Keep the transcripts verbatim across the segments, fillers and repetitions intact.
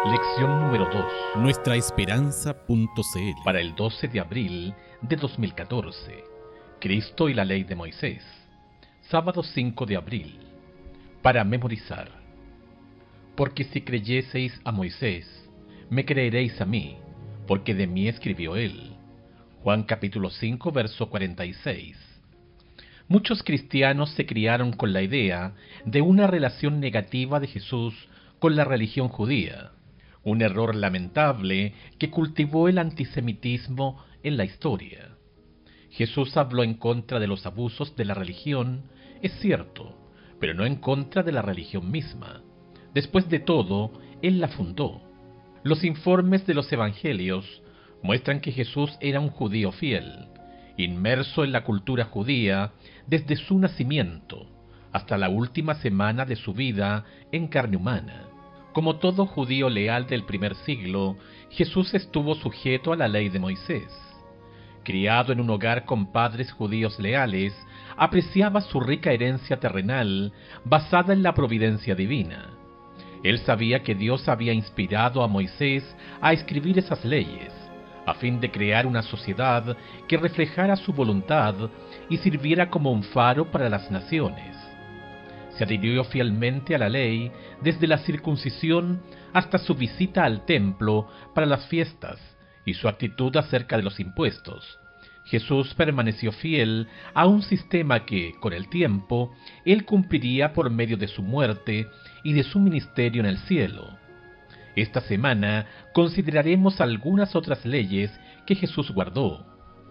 Lección número dos. nuestra esperanza punto c l. Para el doce de abril de dos mil catorce. Cristo y la ley de Moisés. Sábado cinco de abril. Para memorizar. Porque si creyeseis a Moisés, me creeréis a mí, porque de mí escribió él. Juan capítulo cinco, verso cuarenta y seis. Muchos cristianos se criaron con la idea de una relación negativa de Jesús con la religión judía. Un error lamentable que cultivó el antisemitismo en la historia. Jesús habló en contra de los abusos de la religión, es cierto, pero no en contra de la religión misma. Después de todo, Él la fundó. Los informes de los evangelios muestran que Jesús era un judío fiel, inmerso en la cultura judía desde su nacimiento hasta la última semana de su vida en carne humana. Como todo judío leal del primer siglo, Jesús estuvo sujeto a la ley de Moisés. Criado en un hogar con padres judíos leales, apreciaba su rica herencia terrenal basada en la providencia divina. Él sabía que Dios había inspirado a Moisés a escribir esas leyes, a fin de crear una sociedad que reflejara su voluntad y sirviera como un faro para las naciones. Se adhirió fielmente a la ley desde la circuncisión hasta su visita al templo para las fiestas y su actitud acerca de los impuestos. Jesús permaneció fiel a un sistema que, con el tiempo, él cumpliría por medio de su muerte y de su ministerio en el cielo. Esta semana consideraremos algunas otras leyes que Jesús guardó.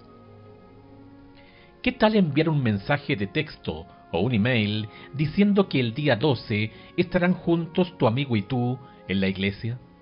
¿Qué tal enviar un mensaje de texto o un email diciendo que el día doce estarán juntos tu amigo y tú en la iglesia?